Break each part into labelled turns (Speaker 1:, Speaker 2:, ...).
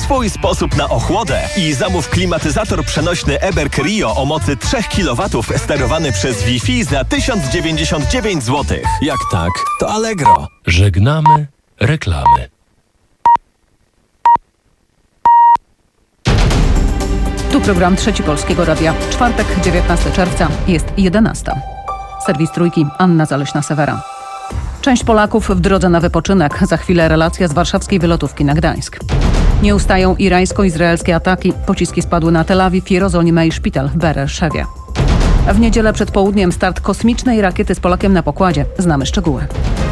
Speaker 1: swój sposób na ochłodę i zamów klimatyzator przenośny Eberg Rio o mocy 3 kW sterowany przez Wi-Fi za 1099 zł.
Speaker 2: Jak tak, to Allegro.
Speaker 3: Żegnamy reklamy.
Speaker 4: Tu program Trzeci Polskiego Radia. Czwartek, 19 czerwca, jest 11. Serwis Trójki, Anna Zaleśna-Sewera. Część Polaków w drodze na wypoczynek. Za chwilę relacja z warszawskiej wylotówki na Gdańsk. Nie ustają irańsko-izraelskie ataki. Pociski spadły na Tel Awiw, Jerozolimę i szpital w Bereszewie. W niedzielę przed południem start kosmicznej rakiety z Polakiem na pokładzie. Znamy szczegóły.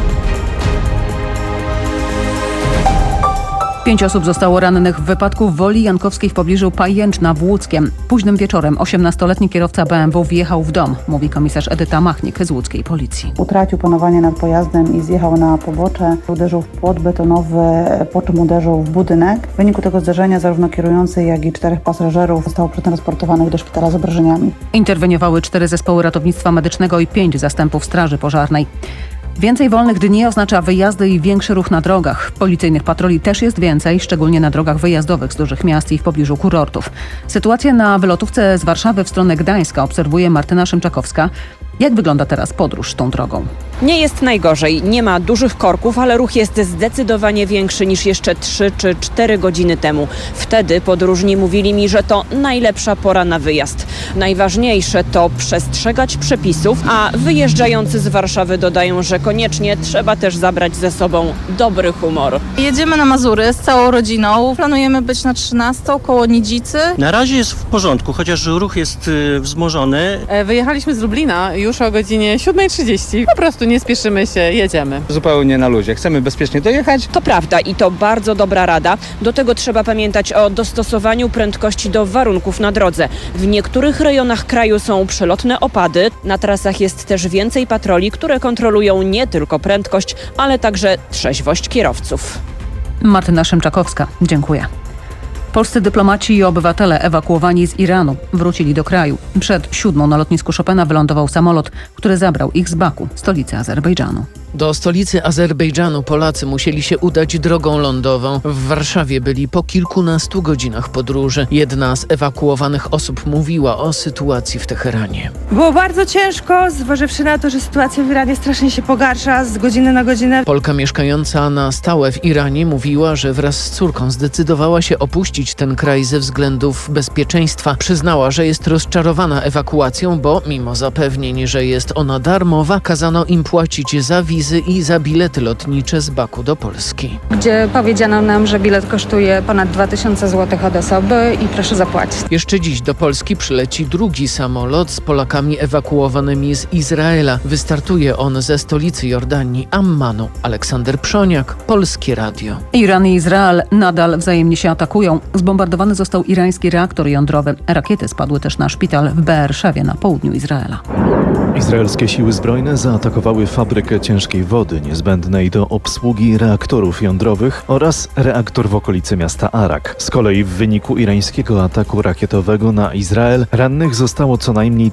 Speaker 4: 5 osób zostało rannych w wypadku w Woli Jankowskiej w pobliżu Pajęczna w Łódzkiem. Późnym wieczorem 18-letni kierowca BMW wjechał w dom, mówi komisarz Edyta Machnik z łódzkiej policji.
Speaker 5: Utracił panowanie nad pojazdem i zjechał na pobocze. Uderzył w płot betonowy, po czym uderzył w budynek. W wyniku tego zdarzenia zarówno kierujący, jak i 4 pasażerów zostało przetransportowanych do szpitala z obrażeniami.
Speaker 4: Interweniowały 4 zespoły ratownictwa medycznego i 5 zastępów straży pożarnej. Więcej wolnych dni oznacza wyjazdy i większy ruch na drogach. Policyjnych patroli też jest więcej, szczególnie na drogach wyjazdowych z dużych miast i w pobliżu kurortów. Sytuację na wylotówce z Warszawy w stronę Gdańska obserwuje Martyna Szymczakowska. Jak wygląda teraz podróż tą drogą?
Speaker 6: Nie jest najgorzej. Nie ma dużych korków, ale ruch jest zdecydowanie większy niż jeszcze 3 czy 4 godziny temu. Wtedy podróżni mówili mi, że to najlepsza pora na wyjazd. Najważniejsze to przestrzegać przepisów, a wyjeżdżający z Warszawy dodają, że koniecznie trzeba też zabrać ze sobą dobry humor.
Speaker 7: Jedziemy na Mazury z całą rodziną. Planujemy być na 13 koło Nidzicy.
Speaker 8: Na razie jest w porządku, chociaż ruch jest wzmożony.
Speaker 9: Wyjechaliśmy z Lublina już o godzinie 7:30. Po prostu nie spieszymy się, jedziemy.
Speaker 10: Zupełnie na luzie. Chcemy bezpiecznie dojechać.
Speaker 6: To prawda i to bardzo dobra rada. Do tego trzeba pamiętać o dostosowaniu prędkości do warunków na drodze. W niektórych rejonach kraju są przelotne opady. Na trasach jest też więcej patroli, które kontrolują nie tylko prędkość, ale także trzeźwość kierowców.
Speaker 4: Martyna Szymczakowska, dziękuję. Polscy dyplomaci i obywatele ewakuowani z Iranu wrócili do kraju. Przed 7 na lotnisku Chopina wylądował samolot, który zabrał ich z Baku, stolicy Azerbejdżanu.
Speaker 11: Do stolicy Azerbejdżanu Polacy musieli się udać drogą lądową. W Warszawie byli po kilkunastu godzinach podróży. Jedna z ewakuowanych osób mówiła o sytuacji w Teheranie.
Speaker 12: Było bardzo ciężko, zważywszy na to, że sytuacja w Iranie strasznie się pogarsza z godziny na godzinę.
Speaker 11: Polka mieszkająca na stałe w Iranie mówiła, że wraz z córką zdecydowała się opuścić ten kraj ze względów bezpieczeństwa. Przyznała, że jest rozczarowana ewakuacją, bo mimo zapewnień, że jest ona darmowa, kazano im płacić za wizy i za bilety lotnicze z Baku do Polski.
Speaker 13: Gdzie powiedziano nam, że bilet kosztuje ponad 2000 zł od osoby i proszę zapłacić.
Speaker 11: Jeszcze dziś do Polski przyleci drugi samolot z Polakami ewakuowanymi z Izraela. Wystartuje on ze stolicy Jordanii, Ammanu. Aleksander Przoniak, Polskie Radio.
Speaker 4: Iran i Izrael nadal wzajemnie się atakują. Zbombardowany został irański reaktor jądrowy. Rakiety spadły też na szpital w Beerszewie na południu Izraela.
Speaker 14: Izraelskie siły zbrojne zaatakowały fabrykę ciężkiej wody niezbędnej do obsługi reaktorów jądrowych oraz reaktor w okolicy miasta Arak. Z kolei w wyniku irańskiego ataku rakietowego na Izrael rannych zostało co najmniej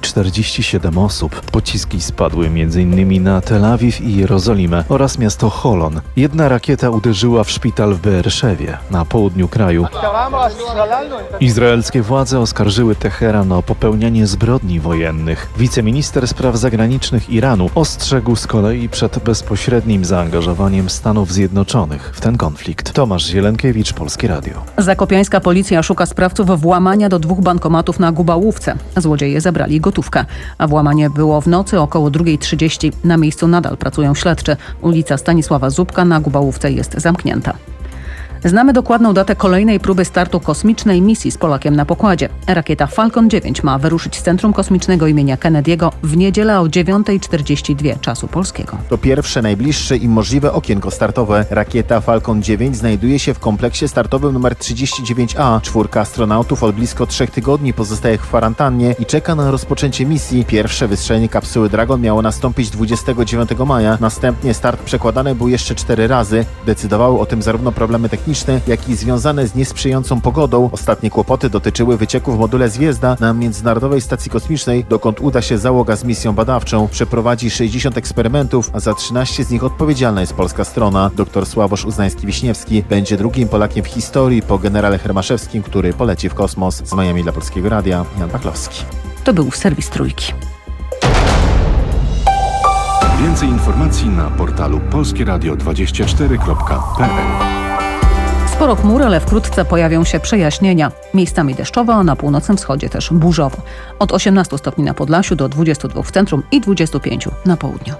Speaker 14: 47 osób. Pociski spadły m.in. na Tel Awiw i Jerozolimę oraz miasto Holon. Jedna rakieta uderzyła w szpital w Beerszewie na południu kraju. Izraelskie władze oskarżyły Teheran o popełnianie zbrodni wojennych. Wiceminister spraw zagranicznych Iranu ostrzegł z kolei przed bezpośrednim zaangażowaniem Stanów Zjednoczonych w ten konflikt. Tomasz Zielenkiewicz, Polskie Radio.
Speaker 4: Zakopiańska policja szuka sprawców włamania do 2 bankomatów na Gubałówce. Złodzieje zabrali gotówkę, a włamanie było w nocy około 2:30. Na miejscu nadal pracują śledczy. Ulica Stanisława Zubka na Gubałówce jest zamknięta. Znamy dokładną datę kolejnej próby startu kosmicznej misji z Polakiem na pokładzie. Rakieta Falcon 9 ma wyruszyć z Centrum Kosmicznego imienia Kennedy'ego w niedzielę o 9:42 czasu polskiego.
Speaker 15: To pierwsze, najbliższe i możliwe okienko startowe. Rakieta Falcon 9 znajduje się w kompleksie startowym nr 39A. 4 astronautów od blisko 3 tygodni pozostaje w kwarantannie i czeka na rozpoczęcie misji. Pierwsze wystrzelenie kapsuły Dragon miało nastąpić 29 maja. Następnie start przekładany był jeszcze 4 razy. Decydowały o tym zarówno problemy techniczne, kosmiczne, jak i związane z niesprzyjającą pogodą. Ostatnie kłopoty dotyczyły wycieku w module Zwiezda na Międzynarodowej Stacji Kosmicznej, dokąd uda się załoga z misją badawczą. Przeprowadzi 60 eksperymentów, a za 13 z nich odpowiedzialna jest polska strona. Dr Sławosz Uznański-Wiśniewski będzie drugim Polakiem w historii po generale Hermaszewskim, który poleci w kosmos. Z Miami dla Polskiego Radia, Jan Pachlowski.
Speaker 4: To był serwis Trójki.
Speaker 16: Więcej informacji na portalu polskieradio24.pl.
Speaker 4: Sporo chmur, ale wkrótce pojawią się przejaśnienia. Miejscami deszczowo, a na północnym wschodzie też burzowo. Od 18 stopni na Podlasiu do 22 w centrum i 25 na południu.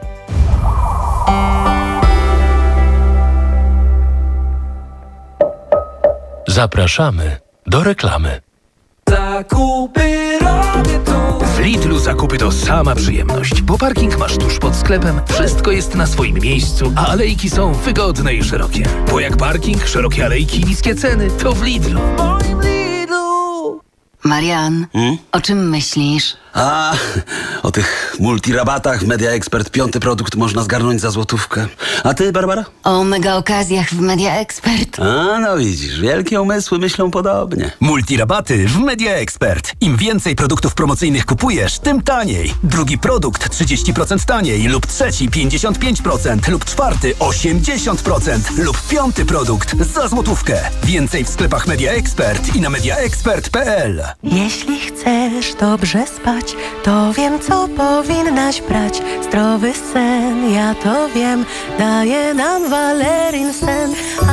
Speaker 3: Zapraszamy do reklamy.
Speaker 2: Zakupy robię tu.
Speaker 17: W Lidlu zakupy to sama przyjemność, bo parking masz tuż pod sklepem, wszystko jest na swoim miejscu, a alejki są wygodne i szerokie. Bo jak parking, szerokie alejki i niskie ceny, to w Lidlu.
Speaker 18: Marian, o czym myślisz?
Speaker 19: O tych multirabatach w Media Expert 5. produkt można zgarnąć za złotówkę. A ty, Barbara?
Speaker 18: O mega okazjach w Media Expert.
Speaker 19: No widzisz, wielkie umysły myślą podobnie.
Speaker 17: Multirabaty w Media Expert. Im więcej produktów promocyjnych kupujesz, tym taniej. Drugi produkt 30% taniej lub trzeci 55% lub czwarty 80% lub 5. produkt za złotówkę. Więcej w sklepach Media Expert i na mediaexpert.pl.
Speaker 20: Jeśli chcesz dobrze spać, to wiem, co powinnaś brać. Zdrowy sen, ja to wiem, daje nam Valerin sen.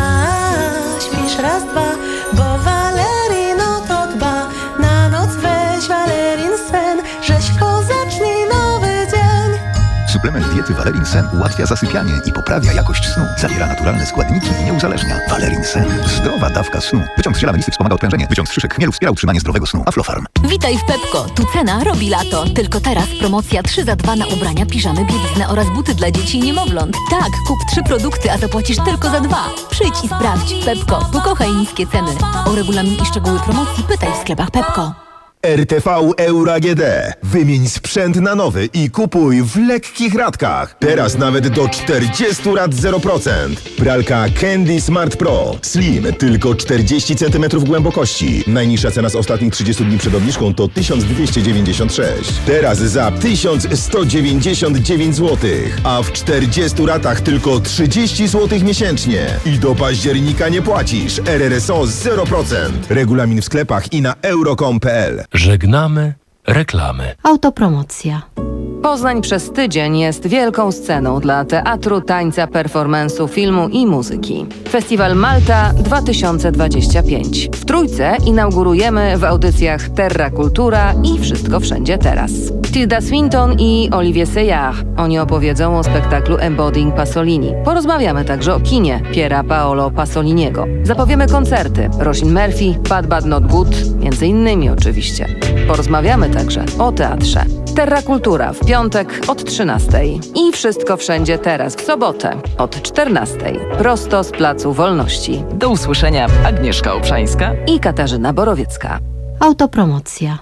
Speaker 20: Śpisz raz, dwa, bo Valerin o to dba. Na noc weź Valerin sen, rzeźko zacznij nowy dzień.
Speaker 21: Suplement diety Valerin Sen ułatwia zasypianie i poprawia jakość snu. Zawiera naturalne składniki i nie uzależnia. Valerin Sen. Zdrowa dawka snu. Wyciąg z ziela melisy wspomaga odprężenie. Wyciąg z szyszek chmielu wspiera utrzymanie zdrowego snu. Aflofarm.
Speaker 22: Witaj w Pepko. Tu cena robi lato. Tylko teraz promocja 3 za 2 na ubrania, piżamy, bieliznę oraz buty dla dzieci i niemowląt. Tak, kup 3 produkty, a zapłacisz tylko za 2. Przyjdź i sprawdź. Pepko. Pokochaj niskie ceny. O regulamin i szczegóły promocji pytaj w sklepach Pepko.
Speaker 23: RTV Euro AGD. Wymień sprzęt na nowy i kupuj w lekkich ratkach. Teraz nawet do 40 rat 0%. Pralka Candy Smart Pro Slim, tylko 40 cm głębokości. Najniższa cena z ostatnich 30 dni przed obniżką to 1296. Teraz za 1199 zł. A w 40 ratach tylko 30 zł miesięcznie. I do października nie płacisz. RRSO 0%. Regulamin w sklepach i na euro.com.pl.
Speaker 3: Żegnamy reklamy.
Speaker 24: Autopromocja.
Speaker 25: Poznań przez tydzień jest wielką sceną dla teatru, tańca, performance'u, filmu i muzyki. Festiwal Malta 2025. W Trójce inaugurujemy w audycjach Terra Kultura i Wszystko Wszędzie Teraz. Tilda Swinton i Olivier Seyard. Oni opowiedzą o spektaklu Embodying Pasolini. Porozmawiamy także o kinie Piera Paolo Pasoliniego. Zapowiemy koncerty Roisin Murphy, Bad Bad Not Good, między innymi oczywiście. Porozmawiamy także o teatrze. Terra Kultura w piątek od 13:00 i Wszystko Wszędzie Teraz w sobotę od 14:00 prosto z Placu Wolności.
Speaker 26: Do usłyszenia, Agnieszka Obszańska
Speaker 25: i Katarzyna Borowiecka.
Speaker 24: Autopromocja.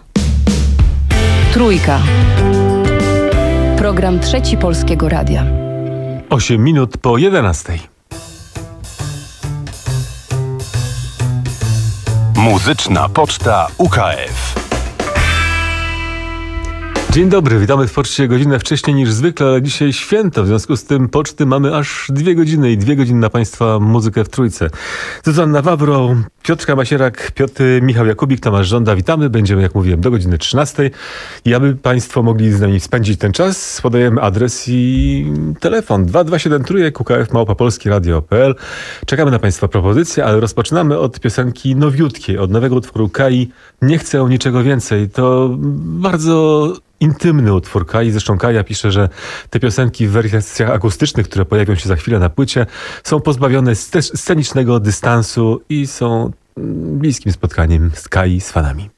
Speaker 27: Trójka. Program Trzeci Polskiego Radia.
Speaker 28: 8 minut po 11:00.
Speaker 16: Muzyczna Poczta UKF.
Speaker 28: Dzień dobry, witamy w poczcie godzinę wcześniej niż zwykle, ale dzisiaj święto, w związku z tym poczty mamy aż 2 godziny i 2 godziny na Państwa muzykę w Trójce. Zuzanna Wawro, Piotrka Masierak, Michał Jakubik, Tomasz Żąda, witamy. Będziemy, jak mówiłem, do godziny 13:00 i aby Państwo mogli z nami spędzić ten czas, podajemy adres i telefon 227 trójek ukf@polskieradio.pl. Czekamy na Państwa propozycje, ale rozpoczynamy od piosenki nowiutkiej, od nowego utworu Kai. Nie chcę niczego więcej. To bardzo intymny utwór Kai. Zresztą Kaja pisze, że te piosenki w wersjach akustycznych, które pojawią się za chwilę na płycie, są pozbawione scenicznego dystansu i są bliskim spotkaniem z Kai z fanami.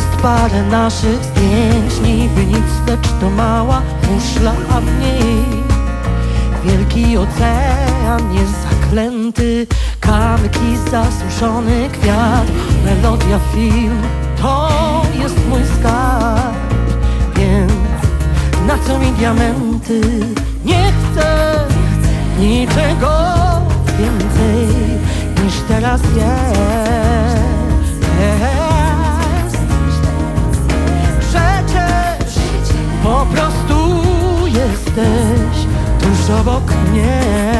Speaker 1: Jest parę naszych zdjęć, niby nic, lecz to mała muszla, a w niej wielki ocean jest zaklęty, kamyk i zasuszony kwiat. Melodia, film, to jest mój skarb, więc na co mi diamenty? Nie chcę niczego więcej niż teraz jest. Przecież po prostu jesteś tuż obok mnie.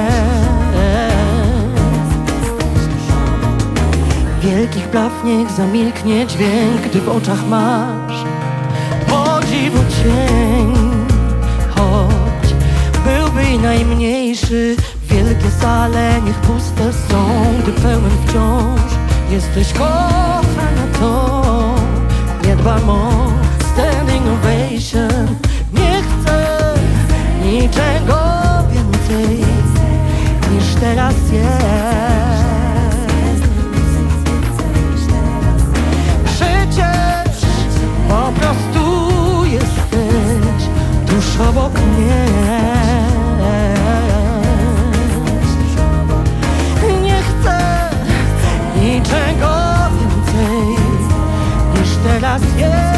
Speaker 1: Wielkich praw niech zamilknie dźwięk, gdy w oczach masz podziwu cień. Choć byłby i najmniejszy, wielkie sale niech puste są, gdy pełen wciąż jesteś kochana, to nie dbam o standing ovation. Nie chcę niczego więcej niż teraz jest. Przecież po prostu jesteś tuż obok mnie. Nie chcę niczego więcej niż teraz jest.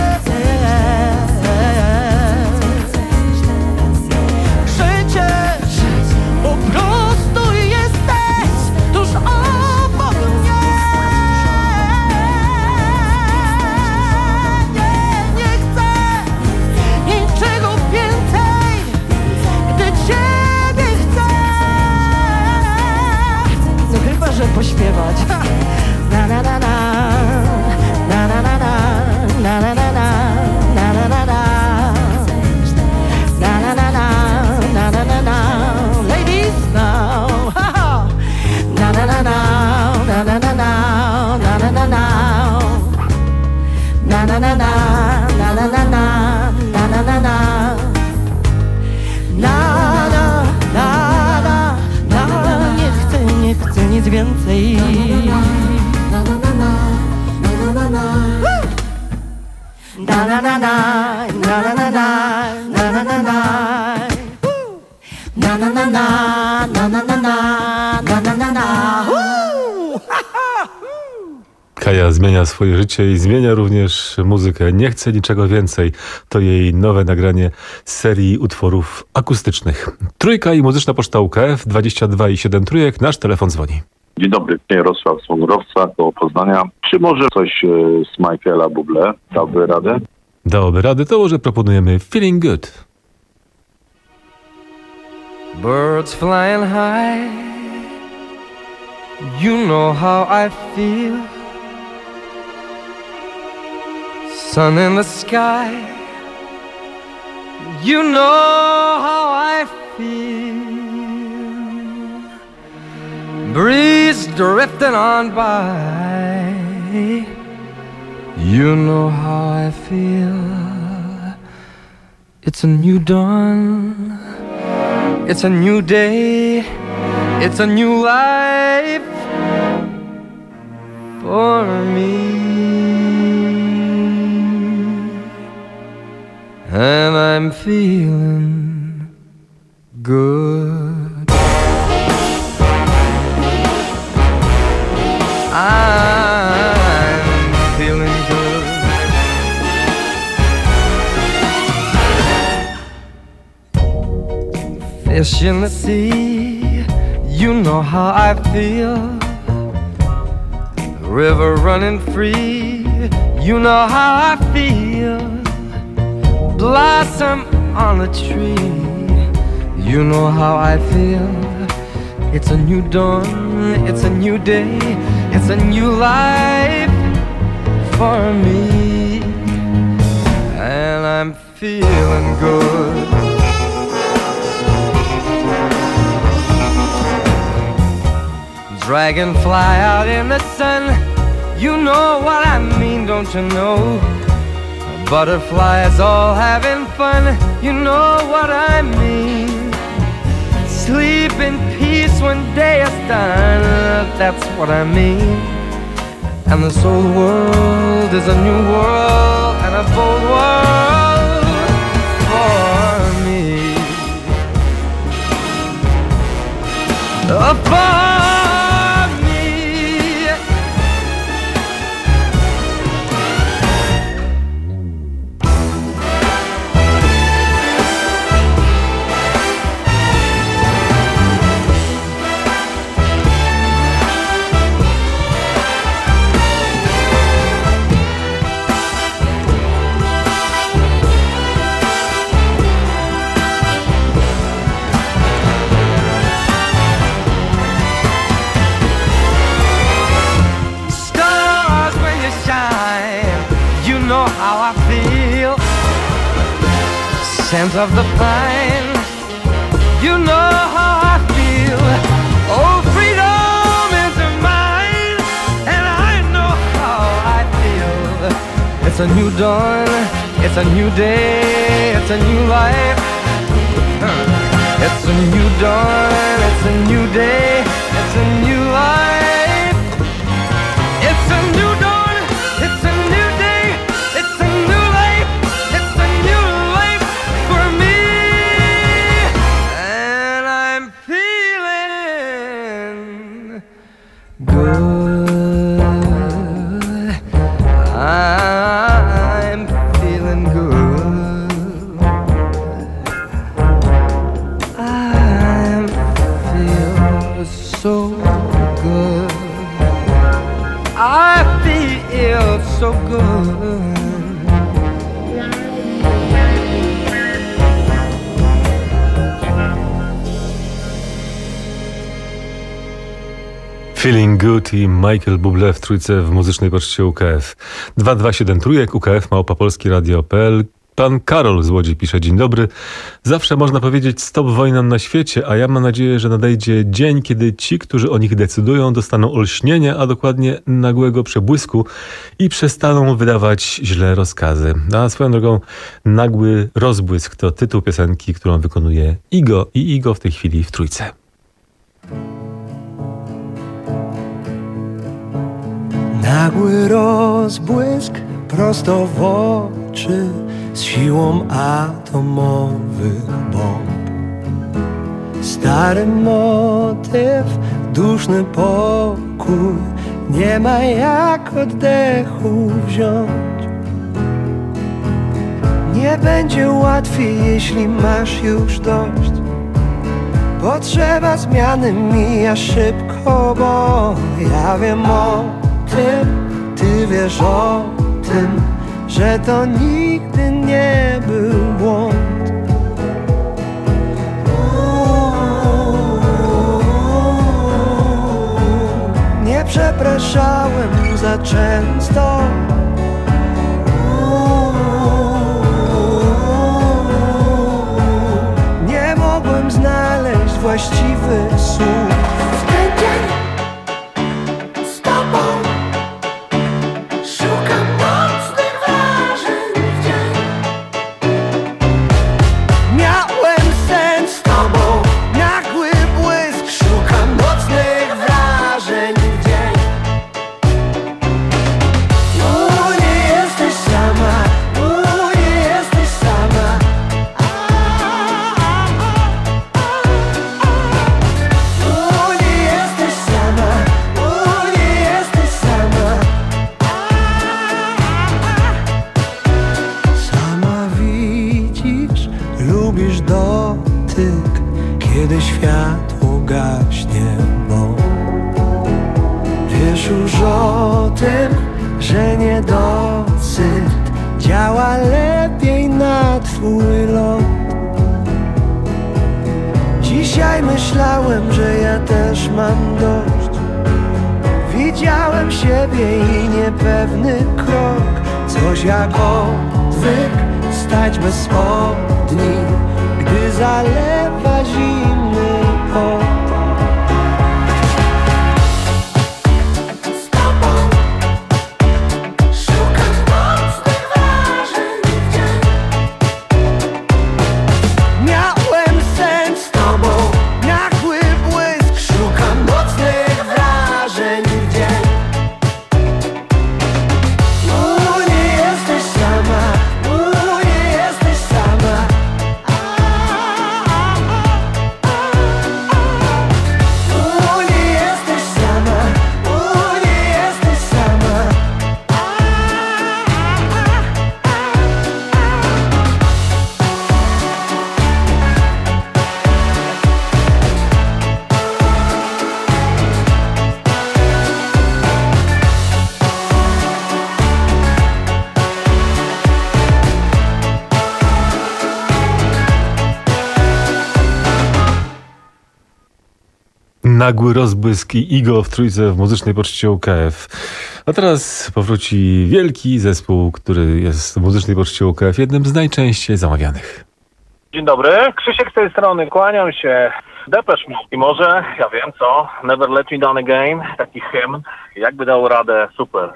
Speaker 1: Przecież po prostu jesteś tuż obok mnie. Nie chcę niczego więcej, gdy Ciebie chcę. No chyba, że pośpiewać. Na na na na, na na na na, na na na na, na na na na, na na na na, na na na na. Ladies now, ha ha. Na na na na, na na na na, na na na na, na na na na, na na na na, na na na na. Nie chcę nic więcej. Na na na na, na na na na, na na na na, na na na na, na na na na, na na na na, na na na na, na na na.
Speaker 28: Kaja zmienia swoje życie i zmienia również muzykę. Nie chce niczego więcej. To jej nowe nagranie z serii utworów akustycznych. Trójka i muzyczna poczta UKF 22 i 7 trójek. Nasz telefon dzwoni.
Speaker 5: Dzień dobry, Jarosław z Murowca, koło Poznania. Czy może coś z Michaela Bublé dałby radę?
Speaker 28: Dałoby radę, to może proponujemy Feeling Good.
Speaker 2: Birds flying high, you know how I feel. Sun in the sky, you know how I feel. Breeze drifting on by, you know how I feel. It's a new dawn, it's a new day, it's a new life for me. And I'm feeling good. I'm feeling good. Fish in the sea, you know how I feel. River running free, you know how I feel. Blossom on a tree, you know how I feel. It's a new dawn, it's a new day, it's a new life for me. And I'm feeling good. Dragonfly out in the sun, you know what I mean, don't you know? Butterflies all having fun, you know what I mean. Sleep in peace when day is done, that's what I mean. And this old world is a new world and a bold world for me. For me. Scent of the pine, you know how I feel. Oh, freedom is mine, and I know how I feel. It's a new dawn, it's a new day, it's a new life. It's a new dawn, it's a new day, it's a new life. It's a new dawn, it's a new day, it's a new life. It's a new life for me, and I'm feeling good. I'm feeling good. I feel so good. I feel so good.
Speaker 28: Feeling Good i Michael Bublé w trójce w muzycznej poczcie UKF. 227 trójek, UKF, @polskieradio.pl. Pan Karol z Łodzi pisze: dzień dobry. Zawsze można powiedzieć stop wojnom na świecie, a ja mam nadzieję, że nadejdzie dzień, kiedy ci, którzy o nich decydują, dostaną olśnienia, a dokładnie nagłego przebłysku i przestaną wydawać źle rozkazy. A swoją drogą, Nagły rozbłysk to tytuł piosenki, którą wykonuje Igo i Igo w tej chwili w trójce.
Speaker 2: Nagły rozbłysk prosto w oczy z siłą atomowych bomb. Stary motyw, duszny pokój, nie ma jak oddechu wziąć. Nie będzie łatwiej, jeśli masz już dość. Potrzeba zmiany mija szybko, bo ja wiem o tym, ty wiesz o tym, że to nigdy nie był błąd. Nie przepraszałem za często. Nie mogłem znaleźć właściwych słów. W ten dzień z tobą szukam mocnych wrażeń w dzień. Miałem sen z tobą, nagły błysk. Szukam mocnych wrażeń w dzień. Nie jesteś sama, nie jesteś sama. Nie jesteś sama, nie jesteś sama. Sama widzisz, lubisz dotyk, kiedy światło gaśnie, bo wiesz już o tym, że niedosyt działa lepiej na twój lot. Dzisiaj myślałem, że ja też mam dość. Widziałem siebie i niepewny krok. Coś jak odwyk, stać bez spodni, gdy zalewa zimny pot. Miałem sen z tobą, nagły błysk. Szukam mocnych wrażeń w dzień.
Speaker 28: nagły rozbłysk i Igo w Trójce w muzycznej poczcie UKF. A teraz powróci wielki zespół, który jest w muzycznej poczcie UKF jednym z najczęściej zamawianych.
Speaker 6: Dzień dobry, Krzysiek z tej strony, kłaniam się. Depeche Mode i może, ja wiem co, Never Let Me Down Again, taki hymn, jakby dał radę, super.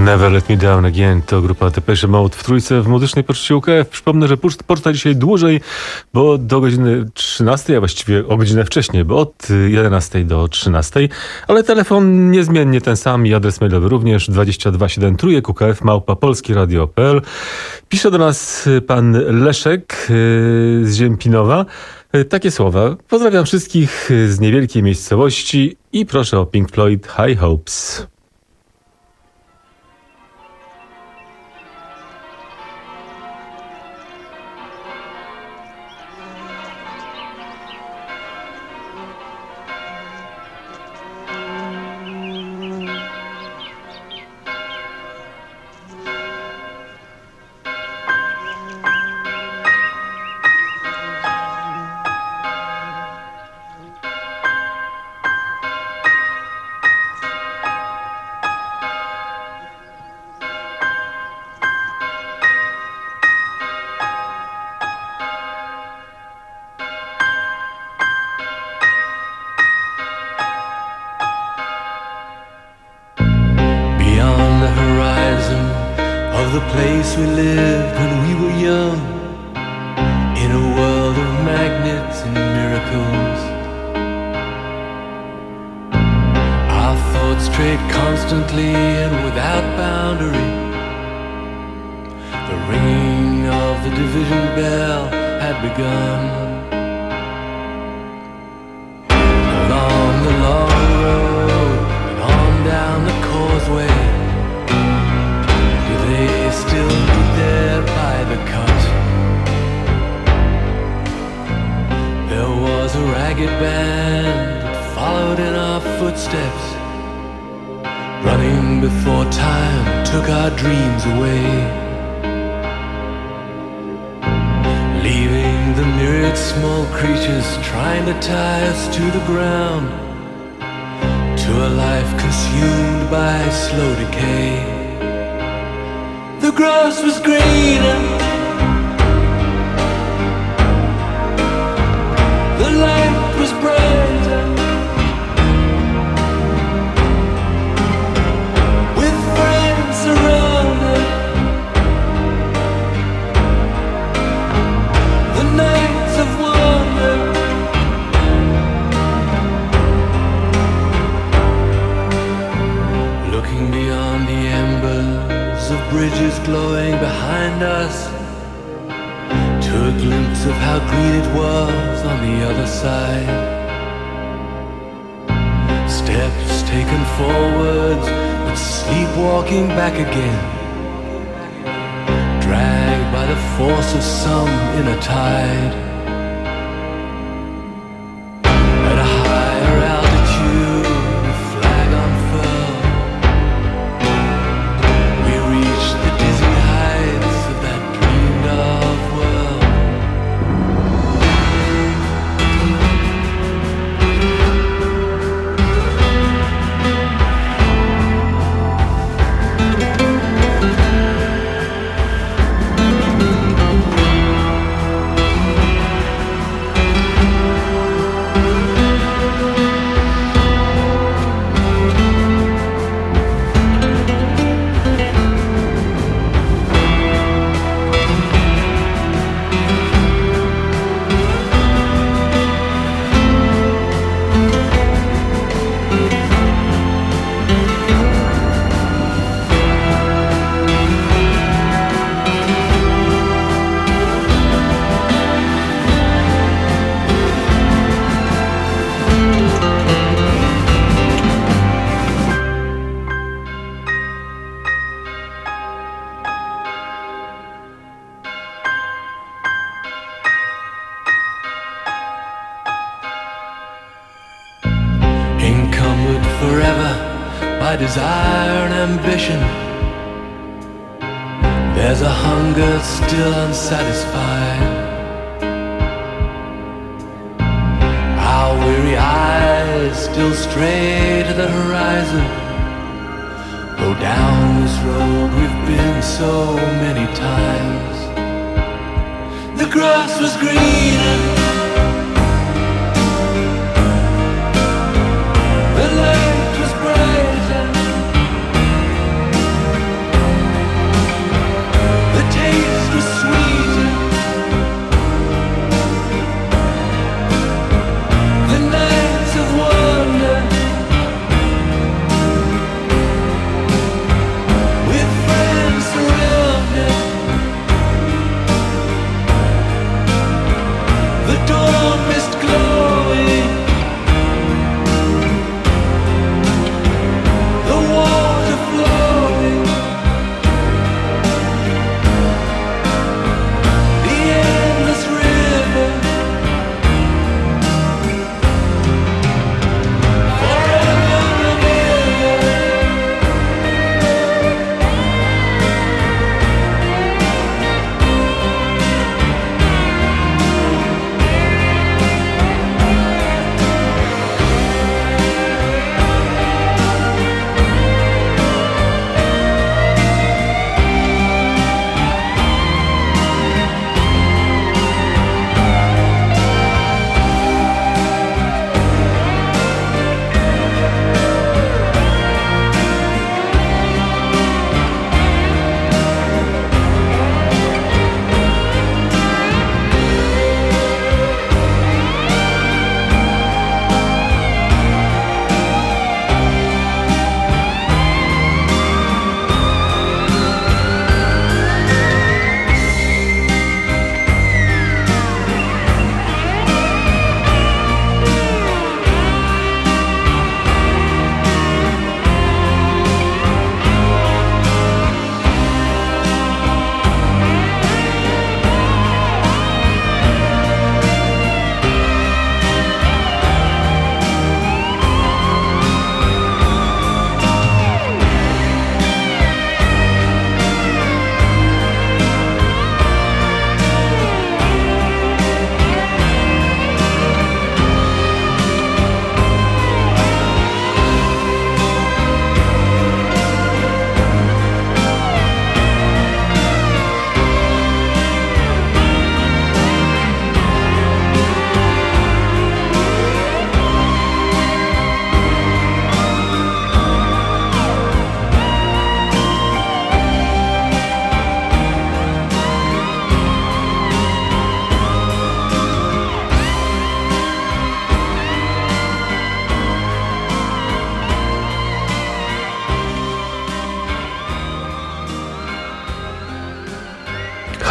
Speaker 28: Never Let Me Down Again to grupa Depeche Mode w Trójce w muzycznej poczcie UKF. Przypomnę, że poczta dzisiaj dłużej, bo do godziny 13, a właściwie o godzinę wcześniej, bo od 11 do 13, ale telefon niezmiennie ten sam i adres mailowy również 227 UKF@polskieradio.pl. Pisze do nas pan Leszek z Ziempinowa. Takie słowa. Pozdrawiam wszystkich z niewielkiej miejscowości i proszę o Pink Floyd High Hopes.
Speaker 7: The place we lived when we were young, in a world of magnets and miracles. Our thoughts strayed constantly and without boundary. The ringing of the division bell had begun. Along the long road and on down the causeway, they still meet there by the cut. There was a ragged band that followed in our footsteps, running before time took our dreams away, leaving the myriad small creatures trying to tie us to the ground, to a life consumed by slow decay. The grass was greener, the light was brighter, with friends around us. The nights of wonder, looking beyond the embers of bridges glowing behind us, to a glimpse of how green it was on the other side. Steps taken forwards, but sleepwalking back again, dragged by the force of some inner tide. At a higher altitude, a flag unfurled, we reached the dizzy heights of that dreamed of world. Encumbered forever by desire and ambition, there's a hunger still unsatisfied. Our weary eyes still stray to the horizon, though down this road we've been so many times. The grass was greener, the light was brighter,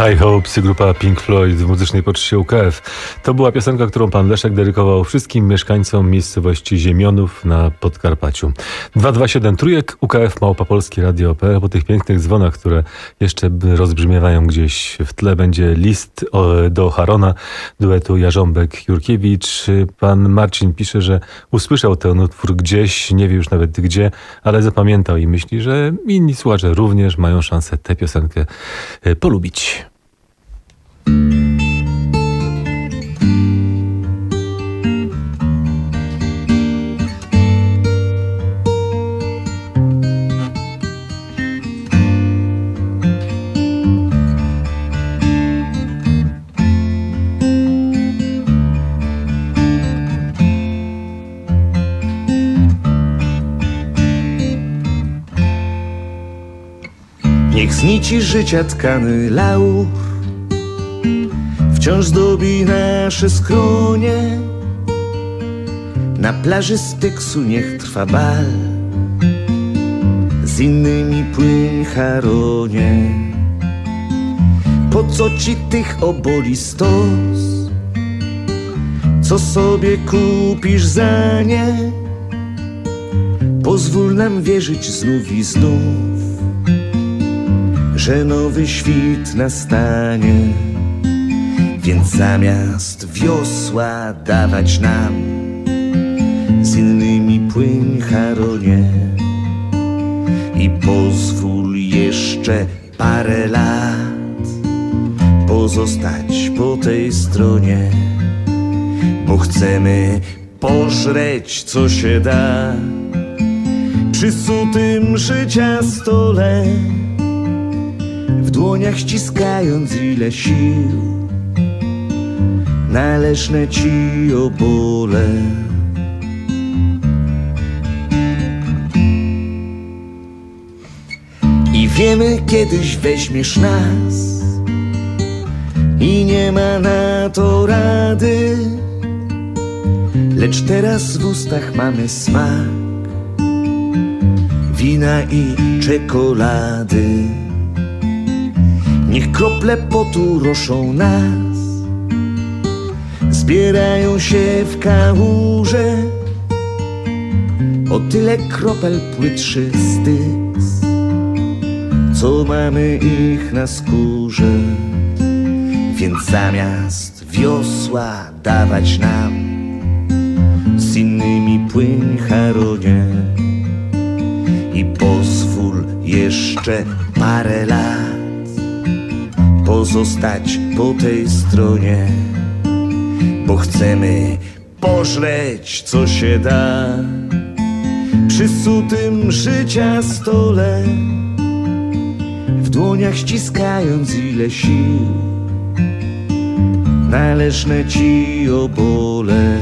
Speaker 28: High Hopes i grupa Pink Floyd w muzycznej poczcie UKF. To była piosenka, którą pan Leszek dedykował wszystkim mieszkańcom miejscowości Ziemionów na Podkarpaciu. 227 Trójek, UKF Małopolskie Radio.pl. Po tych pięknych dzwonach, które jeszcze rozbrzmiewają gdzieś w tle, będzie list do Harona, duetu Jarząbek-Jurkiewicz. Pan Marcin pisze, że usłyszał ten utwór gdzieś, nie wie już nawet gdzie, ale zapamiętał i myśli, że inni słuchacze również mają szansę tę piosenkę polubić.
Speaker 8: Niech z nici życia tkany laur wciąż zdobi nasze skronie. Na plaży Styksu niech trwa bal, z innymi płyń Haronie. Po co ci tych oboli stos, co sobie kupisz za nie? Pozwól nam wierzyć znów i znów, że nowy świt nastanie. Więc zamiast wiosła dawać nam, z innymi płyń Haronie. I pozwól jeszcze parę lat pozostać po tej stronie, bo chcemy pożreć co się da przy sutym życia stole, w dłoniach ściskając ile sił należne ci obole. I wiemy, kiedyś weźmiesz nas i nie ma na to rady, lecz teraz w ustach mamy smak wina i czekolady. Niech krople potu roszą nas, zbierają się w kałuże, o tyle kropel płytszy Styks, co mamy ich na skórze. Więc zamiast wiosła dawać nam, z innymi płyń Haronie. I pozwól jeszcze parę lat pozostać po tej stronie, bo chcemy pożreć co się da przy sutym życia stole, w dłoniach ściskając ile sił należne ci obole.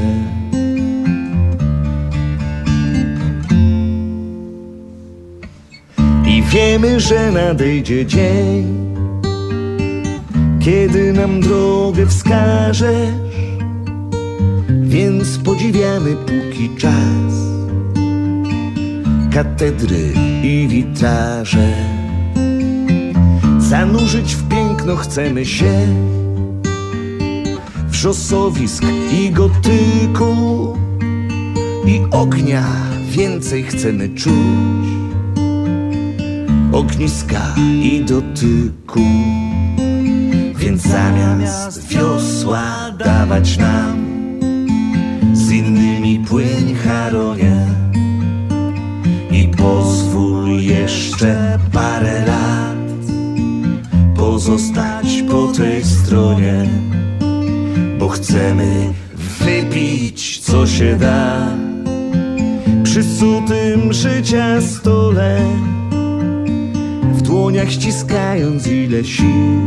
Speaker 8: I wiemy, że nadejdzie dzień, kiedy nam drogę wskażesz, więc podziwiamy póki czas katedry i witraże. Zanurzyć w piękno chcemy się, wrzosowisk i gotyku, i ognia więcej chcemy czuć, ogniska i dotyku. Więc zamiast wiosła dawać nam, z innymi płyń Haronie. I pozwól jeszcze parę lat pozostać po tej stronie, bo chcemy wypić co się da przy sutym życia stole, w dłoniach ściskając ile sił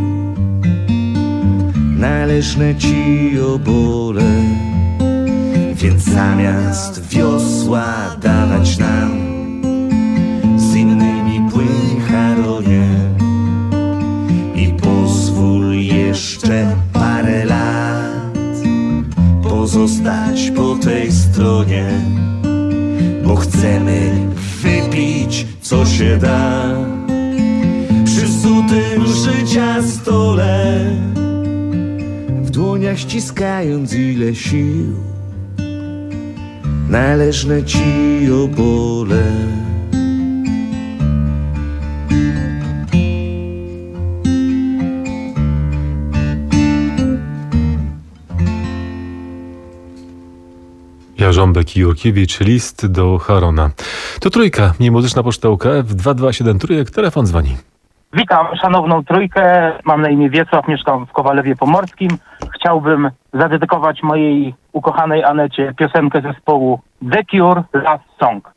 Speaker 8: należne ci obole. Więc zamiast wiosła dawać nam, z innymi płyń Haronie. I pozwól jeszcze parę lat pozostać po tej stronie, bo chcemy wypić co się da przy zepsutym życia stole, w dłoniach ściskając ile sił należne ci obole.
Speaker 28: Jarząbek i Jurkiewicz, list do Harona. To Trójka, niemuzyczna poczta UKF, 227 Trójek, telefon dzwoni.
Speaker 9: Witam szanowną Trójkę, mam na imię Wiesław, mieszkam w Kowalewie Pomorskim. Chciałbym zadedykować mojej ukochanej Anecie piosenkę zespołu The Cure, Last Song.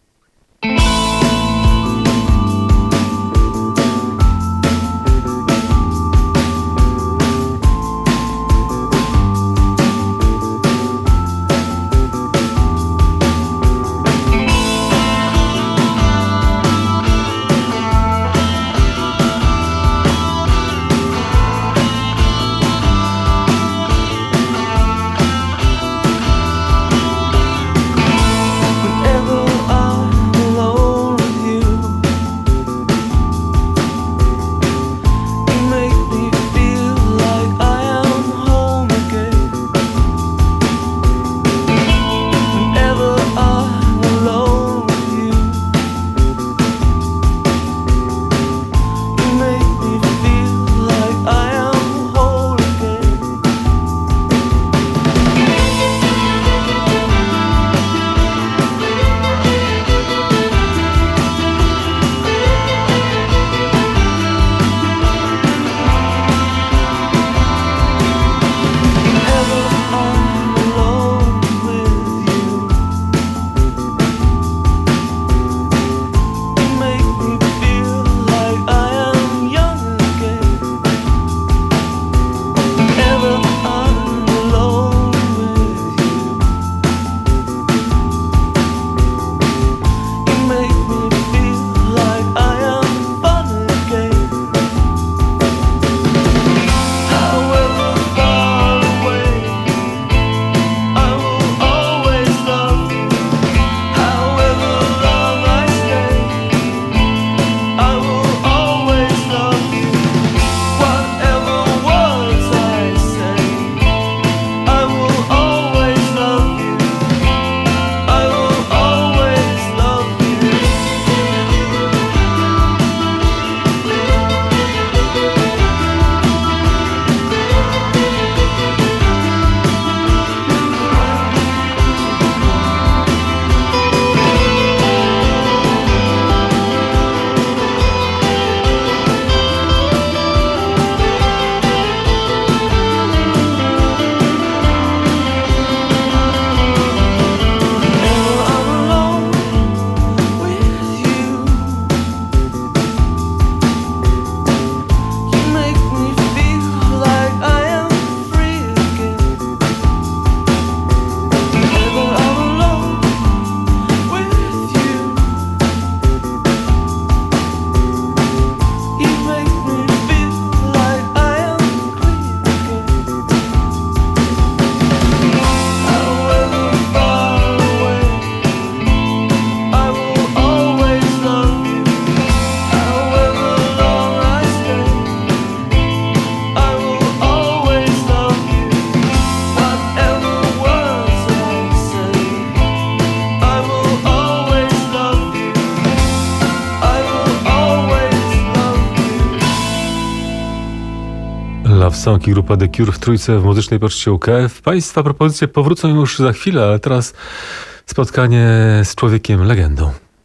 Speaker 28: Love Song i grupa The Cure w Trójce w muzycznej poczcie UKF. Państwa propozycje powrócą już za chwilę, ale teraz spotkanie z człowiekiem legendą.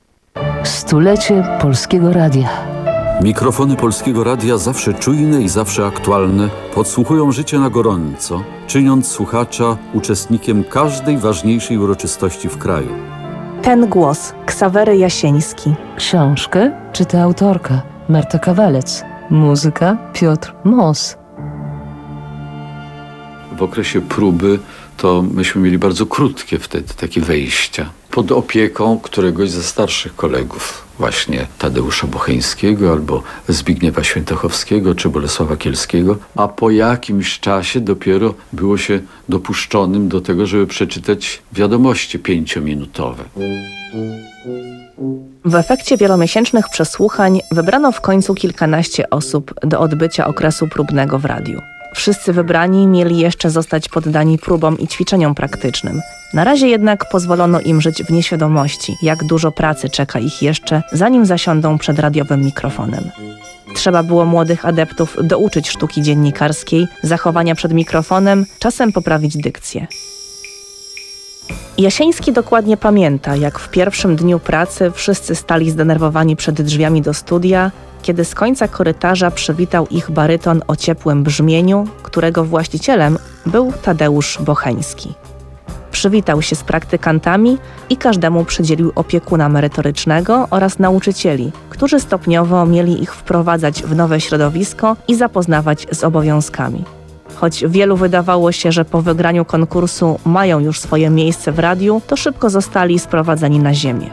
Speaker 10: Stulecie Polskiego Radia.
Speaker 11: Mikrofony Polskiego Radia zawsze czujne i zawsze aktualne podsłuchują życie na gorąco, czyniąc słuchacza uczestnikiem każdej ważniejszej uroczystości w kraju.
Speaker 12: Ten głos Ksawery Jasieński.
Speaker 10: Książkę czyta autorka Marta Kawalec. Muzyka Piotr Mos.
Speaker 11: W okresie próby to myśmy mieli bardzo krótkie wtedy takie wejścia. Pod opieką któregoś ze starszych kolegów, właśnie Tadeusza Bocheńskiego albo Zbigniewa Świętochowskiego czy Bolesława Kielskiego, a po jakimś czasie dopiero było się dopuszczonym do tego, żeby przeczytać wiadomości 5-minutowe.
Speaker 12: W efekcie wielomiesięcznych przesłuchań wybrano w końcu kilkanaście osób do odbycia okresu próbnego w radiu. Wszyscy wybrani mieli jeszcze zostać poddani próbom i ćwiczeniom praktycznym. Na razie jednak pozwolono im żyć w nieświadomości, jak dużo pracy czeka ich jeszcze, zanim zasiądą przed radiowym mikrofonem. Trzeba było młodych adeptów douczyć sztuki dziennikarskiej, zachowania przed mikrofonem, czasem poprawić dykcję. Jasieński dokładnie pamięta, jak w pierwszym dniu pracy wszyscy stali zdenerwowani przed drzwiami do studia, kiedy z końca korytarza przywitał ich baryton o ciepłym brzmieniu, którego właścicielem był Tadeusz Bocheński. Przywitał się z praktykantami i każdemu przydzielił opiekuna merytorycznego oraz nauczycieli, którzy stopniowo mieli ich wprowadzać w nowe środowisko i zapoznawać z obowiązkami. Choć wielu wydawało się, że po wygraniu konkursu mają już swoje miejsce w radiu, to szybko zostali sprowadzeni na ziemię.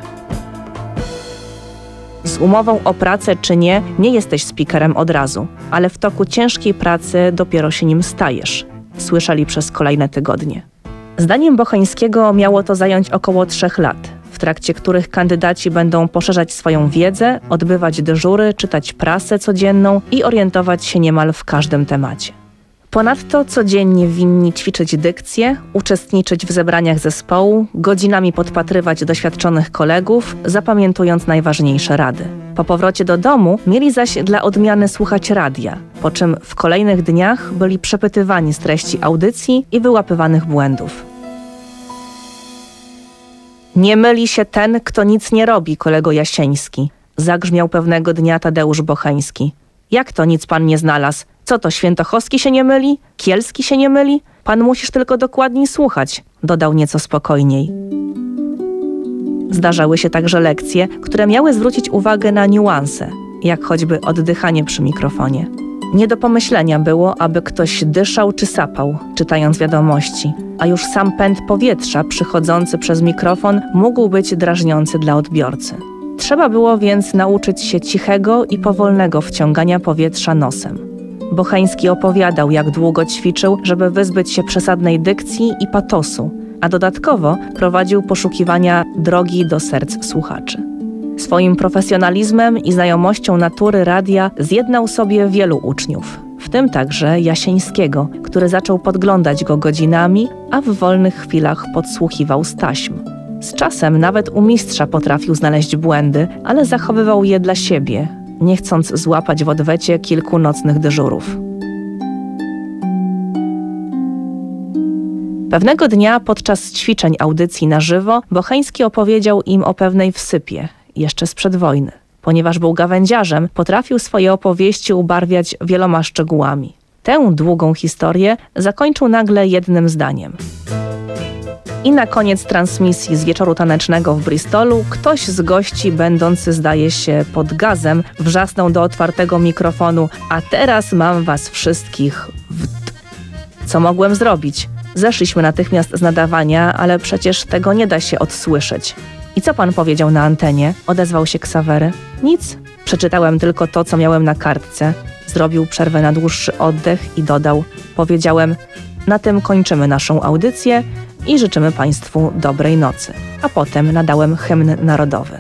Speaker 12: Z umową o pracę czy nie jesteś speakerem od razu, ale w toku ciężkiej pracy dopiero się nim stajesz, słyszeli przez kolejne tygodnie. Zdaniem Bocheńskiego miało to zająć około 3 lat, w trakcie których kandydaci będą poszerzać swoją wiedzę, odbywać dyżury, czytać prasę codzienną i orientować się niemal w każdym temacie. Ponadto codziennie winni ćwiczyć dykcję, uczestniczyć w zebraniach zespołu, godzinami podpatrywać doświadczonych kolegów, zapamiętując najważniejsze rady. Po powrocie do domu mieli zaś dla odmiany słuchać radia, po czym w kolejnych dniach byli przepytywani z treści audycji i wyłapywanych błędów. Nie myli się ten, kto nic nie robi, kolego Jasieński, zagrzmiał pewnego dnia Tadeusz Bocheński. Jak to nic pan nie znalazł? Co to, Świętochowski się nie myli? Kielski się nie myli? Pan musisz tylko dokładniej słuchać, dodał nieco spokojniej. Zdarzały się także lekcje, które miały zwrócić uwagę na niuanse, jak choćby oddychanie przy mikrofonie. Nie do pomyślenia było, aby ktoś dyszał czy sapał, czytając wiadomości, a już sam pęd powietrza przychodzący przez mikrofon mógł być drażniący dla odbiorcy. Trzeba było więc nauczyć się cichego i powolnego wciągania powietrza nosem. Bocheński opowiadał, jak długo ćwiczył, żeby wyzbyć się przesadnej dykcji i patosu, a dodatkowo prowadził poszukiwania drogi do serc słuchaczy. Swoim profesjonalizmem i znajomością natury radia zjednał sobie wielu uczniów, w tym także Jasieńskiego, który zaczął podglądać go godzinami, a w wolnych chwilach podsłuchiwał z taśm. Z czasem nawet u mistrza potrafił znaleźć błędy, ale zachowywał je dla siebie, nie chcąc złapać w odwecie kilku nocnych dyżurów. Pewnego dnia podczas ćwiczeń audycji na żywo Bocheński opowiedział im o pewnej wsypie, jeszcze sprzed wojny. Ponieważ był gawędziarzem, potrafił swoje opowieści ubarwiać wieloma szczegółami. Tę długą historię zakończył nagle jednym zdaniem. I na koniec transmisji z wieczoru tanecznego w Bristolu ktoś z gości, będący zdaje się pod gazem, wrzasnął do otwartego mikrofonu: a teraz mam was wszystkich w... Co mogłem zrobić? Zeszliśmy natychmiast z nadawania, ale przecież tego nie da się odsłyszeć. I co pan powiedział na antenie? Odezwał się Ksawery. Nic. Przeczytałem tylko to, co miałem na kartce. Zrobił przerwę na dłuższy oddech i dodał: powiedziałem: na tym kończymy naszą audycję i życzymy państwu dobrej nocy. A potem nadałem hymn narodowy.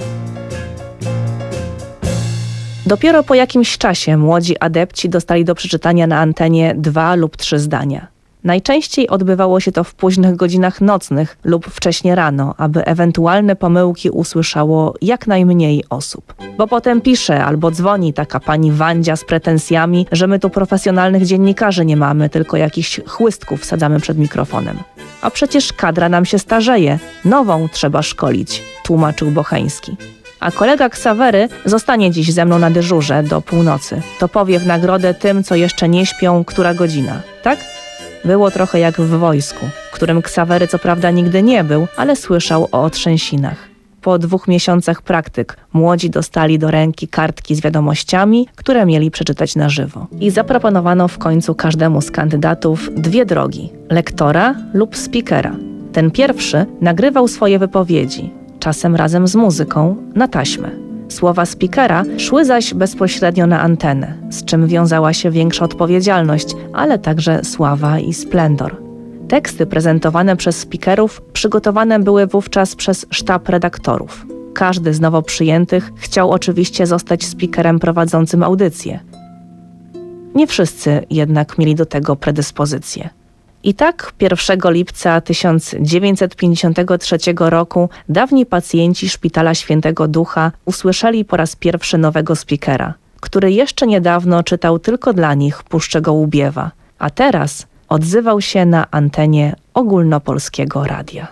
Speaker 12: Dopiero po jakimś czasie młodzi adepci dostali do przeczytania na antenie 2 lub 3 zdania. Najczęściej odbywało się to w późnych godzinach nocnych lub wcześnie rano, aby ewentualne pomyłki usłyszało jak najmniej osób. Bo potem pisze albo dzwoni taka pani Wandzia z pretensjami, że my tu profesjonalnych dziennikarzy nie mamy, tylko jakichś chłystków sadzamy przed mikrofonem. A przecież kadra nam się starzeje, nową trzeba szkolić, tłumaczył Bocheński. A kolega Ksawery zostanie dziś ze mną na dyżurze do północy. To powie w nagrodę tym, co jeszcze nie śpią, która godzina, tak? Było trochę jak w wojsku, w którym Ksawery co prawda nigdy nie był, ale słyszał o otrzęsinach. Po 2 miesiącach praktyk młodzi dostali do ręki kartki z wiadomościami, które mieli przeczytać na żywo. I zaproponowano w końcu każdemu z kandydatów 2 drogi: lektora lub speakera. Ten pierwszy nagrywał swoje wypowiedzi, czasem razem z muzyką, na taśmę. Słowa speakera szły zaś bezpośrednio na antenę, z czym wiązała się większa odpowiedzialność, ale także sława i splendor. Teksty prezentowane przez speakerów przygotowane były wówczas przez sztab redaktorów. Każdy z nowo przyjętych chciał oczywiście zostać speakerem prowadzącym audycję. Nie wszyscy jednak mieli do tego predyspozycję. I tak 1 lipca 1953 roku dawni pacjenci Szpitala Świętego Ducha usłyszeli po raz pierwszy nowego speakera, który jeszcze niedawno czytał tylko dla nich Puszczę Gołubiewa, a teraz odzywał się na antenie Ogólnopolskiego Radia.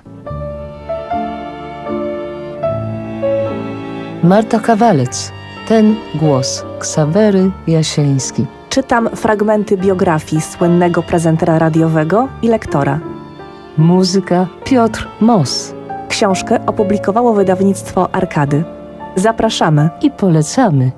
Speaker 10: Marta Kawalec. Ten głos. Ksawery Jasieński.
Speaker 12: Czytam fragmenty biografii słynnego prezentera radiowego i lektora.
Speaker 10: Muzyka Piotr Mos.
Speaker 12: Książkę opublikowało wydawnictwo Arkady. Zapraszamy
Speaker 10: i polecamy.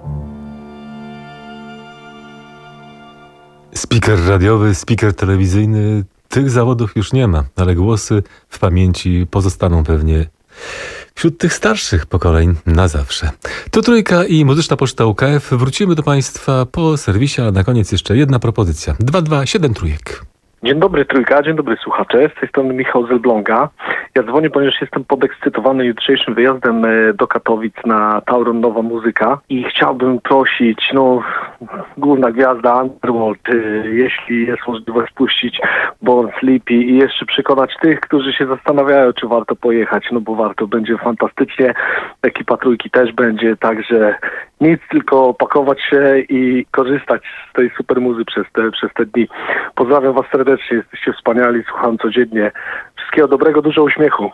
Speaker 28: Speaker radiowy, speaker telewizyjny, tych zawodów już nie ma, ale głosy w pamięci pozostaną pewnie wśród tych starszych pokoleń na zawsze. To Trójka i Muzyczna Poczta UKF. Wrócimy do Państwa po serwisie, a na koniec jeszcze jedna propozycja. 227 Trójek.
Speaker 6: Dzień dobry Trójka, dzień dobry słuchacze, z tej strony Michał z Elbląga. Ja dzwonię, ponieważ jestem podekscytowany jutrzejszym wyjazdem do Katowic na Tauron Nowa Muzyka i chciałbym prosić, główna gwiazda Underworld, jeśli jest możliwość puścić Born Sleepy i jeszcze przekonać tych, którzy się zastanawiają, czy warto pojechać, bo warto, będzie fantastycznie, ekipa Trójki też będzie, także nic, tylko pakować się i korzystać z tej super muzy przez te dni. Pozdrawiam Was serdecznie, jesteście wspaniali, słucham codziennie. Wszystkiego dobrego, dużo uśmiechu.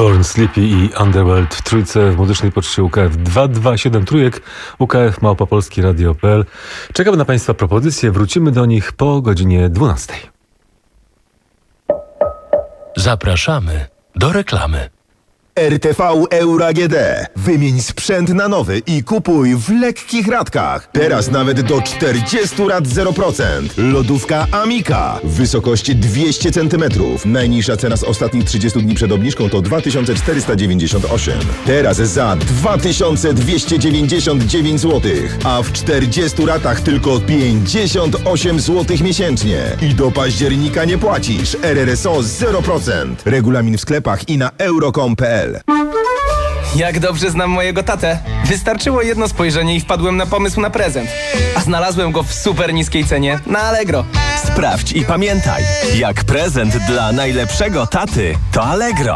Speaker 28: Born Sleepy i Underworld w trójce w muzycznej poczcie UKF 227 trójek, UKF Małopolski Radio.pl. Czekamy na Państwa propozycje, wrócimy do nich po godzinie 12.
Speaker 3: Zapraszamy do reklamy.
Speaker 23: RTV Euro AGD. Wymień sprzęt na nowy i kupuj w lekkich ratkach. Teraz nawet do 40 rat 0%. Lodówka Amika w wysokości 200 cm. Najniższa cena z ostatnich 30 dni przed obniżką to 2498. Teraz za 2299 zł. A w 40 ratach tylko 58 zł miesięcznie. I do października nie płacisz. RRSO 0%. Regulamin w sklepach i na euro.com.pl.
Speaker 4: Jak dobrze znam mojego tatę. Wystarczyło jedno spojrzenie i wpadłem na pomysł na prezent. A znalazłem go w super niskiej cenie na Allegro.
Speaker 13: Sprawdź i pamiętaj, jak prezent dla najlepszego taty, to Allegro.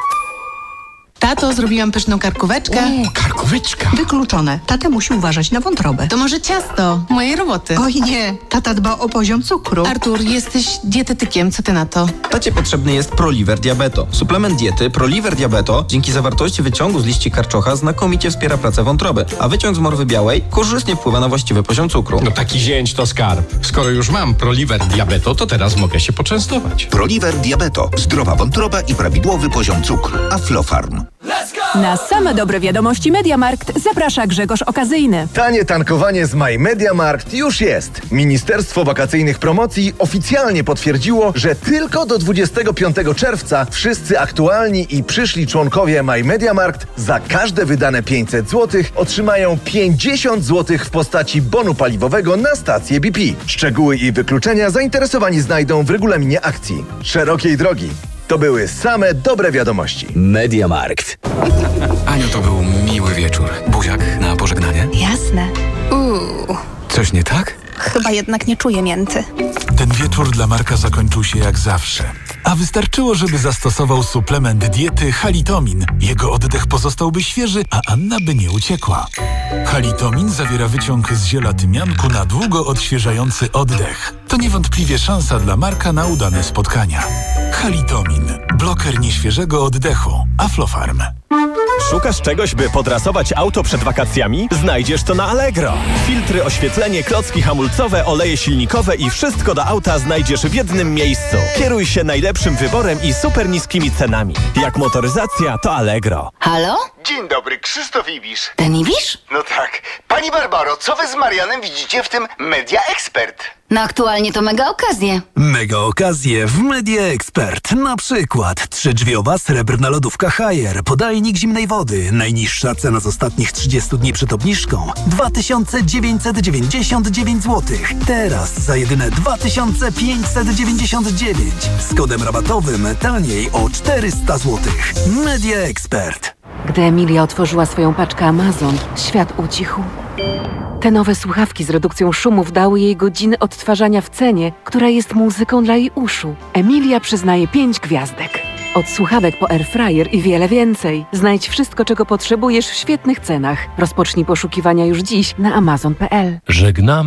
Speaker 14: Tato, zrobiłam pyszną karkóweczkę.
Speaker 13: Karkóweczka?
Speaker 14: Wykluczone. Tata musi uważać na wątrobę. To może ciasto mojej roboty. Oj nie, tata dba o poziom cukru. Artur, jesteś dietetykiem, co ty na to?
Speaker 15: Tacie potrzebny jest Proliver Diabeto. Suplement diety Proliver Diabeto dzięki zawartości wyciągu z liści karczocha znakomicie wspiera pracę wątroby, a wyciąg z morwy białej korzystnie wpływa na właściwy poziom cukru.
Speaker 17: No taki zięć to skarb. Skoro już mam Proliver Diabeto, to teraz mogę się poczęstować.
Speaker 21: Proliver Diabeto. Zdrowa wątroba i prawidłowy poziom cukru. Aflofarm.
Speaker 18: Na same dobre wiadomości MediaMarkt zaprasza Grzegorz Okazyjny.
Speaker 19: Tanie tankowanie z My MediaMarkt już jest. Ministerstwo Wakacyjnych Promocji oficjalnie potwierdziło, że tylko do 25 czerwca wszyscy aktualni i przyszli członkowie My MediaMarkt za każde wydane 500 zł otrzymają 50 zł w postaci bonu paliwowego na stację BP. Szczegóły i wykluczenia zainteresowani znajdą w regulaminie akcji. Szerokiej drogi. To były same dobre wiadomości.
Speaker 27: MediaMarkt.
Speaker 29: Aniu, to był miły wieczór. Buziak na pożegnanie?
Speaker 30: Jasne.
Speaker 29: Coś nie tak?
Speaker 30: Chyba jednak nie czuję mięty.
Speaker 31: Ten wieczór dla Marka zakończył się jak zawsze. A wystarczyło, żeby zastosował suplement diety Halitomin. Jego oddech pozostałby świeży, a Anna by nie uciekła. Halitomin zawiera wyciąg z ziela tymianku na długo odświeżający oddech. To niewątpliwie szansa dla Marka na udane spotkania. Halitomin. Bloker nieświeżego oddechu. Aflofarm.
Speaker 13: Szukasz czegoś, by podrasować auto przed wakacjami? Znajdziesz to na Allegro. Filtry, oświetlenie, klocki hamulcowe, oleje silnikowe i wszystko do auta znajdziesz w jednym miejscu. Kieruj się najlepszym wyborem i super niskimi cenami. Jak motoryzacja, to Allegro.
Speaker 30: Halo?
Speaker 32: Dzień dobry, Krzysztof Ibisz.
Speaker 30: Ten Ibisz?
Speaker 32: No tak. Pani Barbaro, co wy z Marianem widzicie w tym Media Expert?
Speaker 30: No aktualnie to mega okazje.
Speaker 31: Mega okazje w Media Expert. Na przykład 3-drzwiowa srebrna lodówka Haier, podajnik zimnej wody. Najniższa cena z ostatnich 30 dni przed obniżką 2999 zł. Teraz za jedyne 2599. Z kodem rabatowym taniej o 400 zł. Media Expert.
Speaker 33: Gdy Emilia otworzyła swoją paczkę Amazon, świat ucichł. Te nowe słuchawki z redukcją szumów dały jej godziny odtwarzania w cenie, która jest muzyką dla jej uszu. Emilia przyznaje 5 gwiazdek. Od słuchawek po airfryer i wiele więcej. Znajdź wszystko, czego potrzebujesz w świetnych cenach. Rozpocznij poszukiwania już dziś na amazon.pl.
Speaker 3: Żegnamy